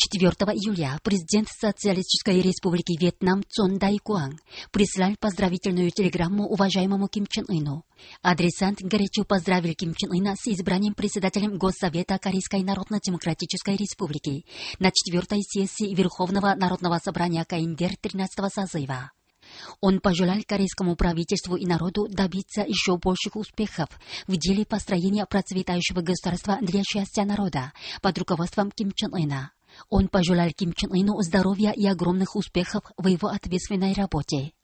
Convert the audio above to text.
4 июля президент Социалистической Республики Вьетнам Цон Дай Куанг прислал поздравительную телеграмму уважаемому Ким Чен Ыну. Адресант горячо поздравил Ким Чен Ына с избранием председателем Госсовета Корейской Народно-Демократической Республики на 4-й сессии Верховного Народного собрания КНДР 13-го созыва. Он пожелал корейскому правительству и народу добиться еще больших успехов в деле построения процветающего государства для счастья народа под руководством Ким Чен Ына. Он пожелал Ким Чен Ыну здоровья и огромных успехов в его ответственной работе.